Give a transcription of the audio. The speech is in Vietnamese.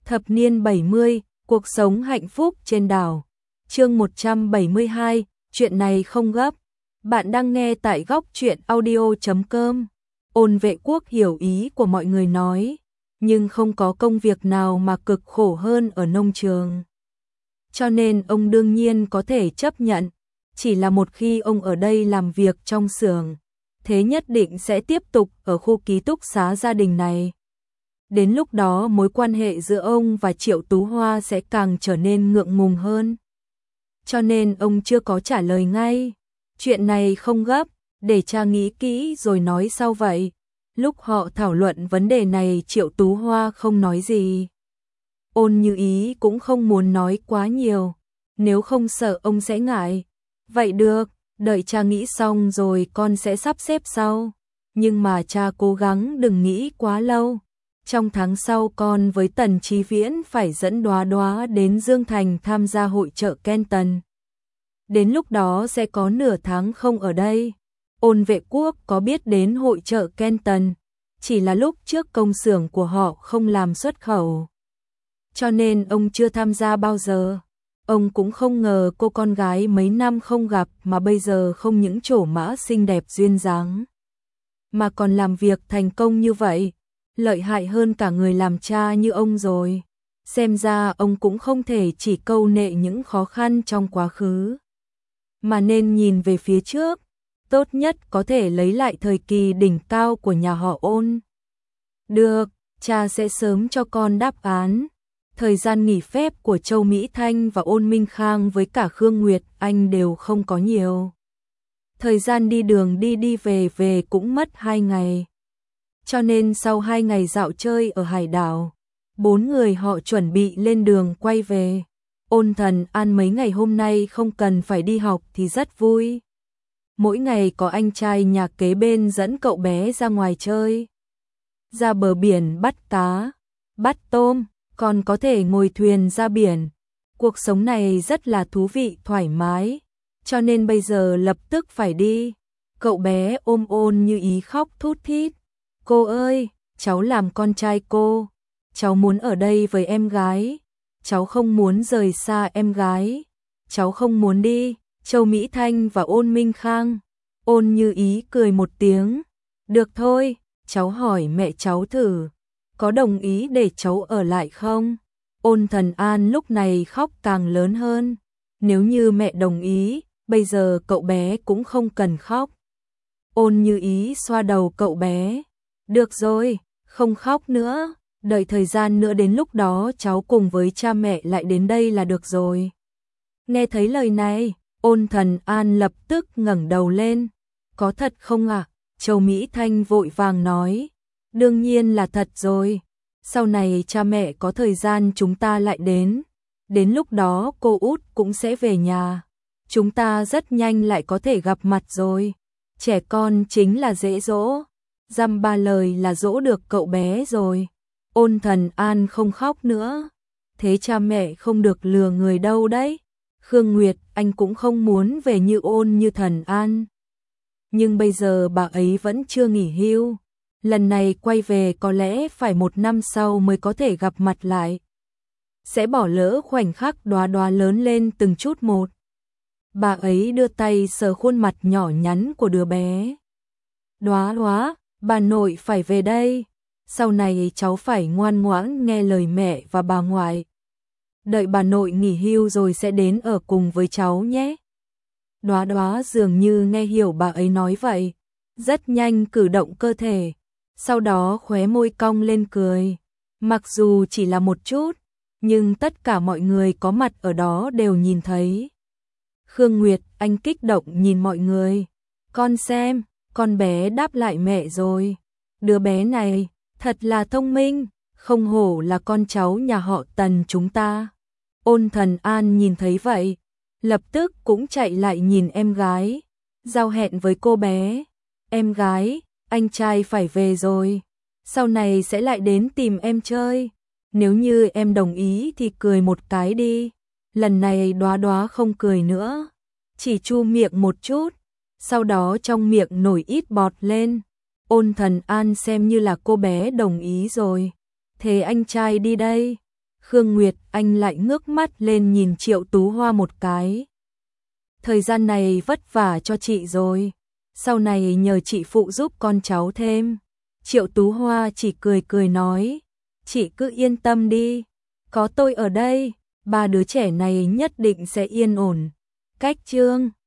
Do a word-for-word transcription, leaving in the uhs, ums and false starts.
Thập niên bảy mươi, cuộc sống hạnh phúc trên đảo. Chương một trăm bảy mươi hai, chuyện này không gấp. Bạn đang nghe tại góc truyện audio chấm com. Ôn Vệ Quốc hiểu ý của mọi người nói, nhưng không có công việc nào mà cực khổ hơn ở nông trường. Cho nên ông đương nhiên có thể chấp nhận, chỉ là một khi ông ở đây làm việc trong xưởng, thế nhất định sẽ tiếp tục ở khu ký túc xá gia đình này. Đến lúc đó mối quan hệ giữa ông và Triệu Tú Hoa sẽ càng trở nên ngượng ngùng hơn. Cho nên ông chưa có trả lời ngay. Chuyện này không gấp, để cha nghĩ kỹ rồi nói sau vậy. Lúc họ thảo luận vấn đề này Triệu Tú Hoa không nói gì. Ôn Như Ý cũng không muốn nói quá nhiều, nếu không sợ ông sẽ ngại. Vậy được, đợi cha nghĩ xong rồi con sẽ sắp xếp sau. Nhưng mà cha cố gắng đừng nghĩ quá lâu. Trong tháng sau con với Tần Chí Viễn phải dẫn Đóa Đóa đến Dương Thành tham gia hội chợ Kenton. Đến lúc đó sẽ có nửa tháng không ở đây. Ôn Vệ Quốc có biết đến hội chợ Kenton, chỉ là lúc trước công xưởng của họ không làm xuất khẩu. Cho nên ông chưa tham gia bao giờ. Ông cũng không ngờ cô con gái mấy năm không gặp mà bây giờ không những trổ mã xinh đẹp duyên dáng, mà còn làm việc thành công như vậy. Lợi hại hơn cả người làm cha như ông rồi. Xem ra ông cũng không thể chỉ câu nệ những khó khăn trong quá khứ, mà nên nhìn về phía trước. Tốt nhất có thể lấy lại thời kỳ đỉnh cao của nhà họ Ôn. Được, cha sẽ sớm cho con đáp án. Thời gian nghỉ phép của Châu Mỹ Thanh và Ôn Minh Khang với cả Khương Nguyệt Anh đều không có nhiều. Thời gian đi đường đi đi về về cũng mất hai ngày. Cho nên sau hai ngày dạo chơi ở hải đảo, bốn người họ chuẩn bị lên đường quay về. Ôn Thần An mấy ngày hôm nay không cần phải đi học thì rất vui. Mỗi ngày có anh trai nhà kế bên dẫn cậu bé ra ngoài chơi. Ra bờ biển bắt cá, bắt tôm, còn có thể ngồi thuyền ra biển. Cuộc sống này rất là thú vị, thoải mái. Cho nên bây giờ lập tức phải đi. Cậu bé ôm Ôn Như Ý khóc thút thít. Cô ơi, cháu làm con trai cô. Cháu muốn ở đây với em gái. Cháu không muốn rời xa em gái. Cháu không muốn đi. Châu Mỹ Thanh và Ôn Minh Khang. Ôn Như Ý cười một tiếng. Được thôi, cháu hỏi mẹ cháu thử. Có đồng ý để cháu ở lại không? Ôn Thần An lúc này khóc càng lớn hơn. Nếu như mẹ đồng ý, bây giờ cậu bé cũng không cần khóc. Ôn Như Ý xoa đầu cậu bé. Được rồi, không khóc nữa. Đợi thời gian nữa đến lúc đó cháu cùng với cha mẹ lại đến đây là được rồi. Nghe thấy lời này, Ôn Thần An lập tức ngẩng đầu lên. Có thật không ạ? À? Châu Mỹ Thanh vội vàng nói. Đương nhiên là thật rồi. Sau này cha mẹ có thời gian chúng ta lại đến. Đến lúc đó cô út cũng sẽ về nhà. Chúng ta rất nhanh lại có thể gặp mặt rồi. Trẻ con chính là dễ dỗ. Dăm ba lời là dỗ được cậu bé rồi. Ôn Thần An không khóc nữa. Thế cha mẹ không được lừa người đâu đấy. Khương Nguyệt Anh cũng không muốn về như Ôn Như Thần An. Nhưng bây giờ bà ấy vẫn chưa nghỉ hưu. Lần này quay về có lẽ phải một năm sau mới có thể gặp mặt lại. Sẽ bỏ lỡ khoảnh khắc Đóa Đóa lớn lên từng chút một. Bà ấy đưa tay sờ khuôn mặt nhỏ nhắn của đứa bé. Đóa Đóa, bà nội phải về đây. Sau này cháu phải ngoan ngoãn nghe lời mẹ và bà ngoại. Đợi bà nội nghỉ hưu rồi sẽ đến ở cùng với cháu nhé. Đóa Đóa dường như nghe hiểu bà ấy nói vậy. Rất nhanh cử động cơ thể. Sau đó khóe môi cong lên cười. Mặc dù chỉ là một chút, nhưng tất cả mọi người có mặt ở đó đều nhìn thấy. Khương Nguyệt Anh kích động nhìn mọi người. Con xem, con bé đáp lại mẹ rồi. Đứa bé này thật là thông minh, không hổ là con cháu nhà họ Tần chúng ta. Ôn Thần An nhìn thấy vậy, lập tức cũng chạy lại nhìn em gái, giao hẹn với cô bé. Em gái, anh trai phải về rồi, sau này sẽ lại đến tìm em chơi. Nếu như em đồng ý thì cười một cái đi. Lần này Đóa Đóa không cười nữa, chỉ chu miệng một chút, sau đó trong miệng nổi ít bọt lên. Ôn Thần An xem như là cô bé đồng ý rồi. Thế anh trai đi đây. Khương Nguyệt Anh lại ngước mắt lên nhìn Triệu Tú Hoa một cái. Thời gian này vất vả cho chị rồi, sau này nhờ chị phụ giúp con cháu thêm. Triệu Tú Hoa chỉ cười cười nói, chị cứ yên tâm đi, có tôi ở đây, ba đứa trẻ này nhất định sẽ yên ổn. Cách chương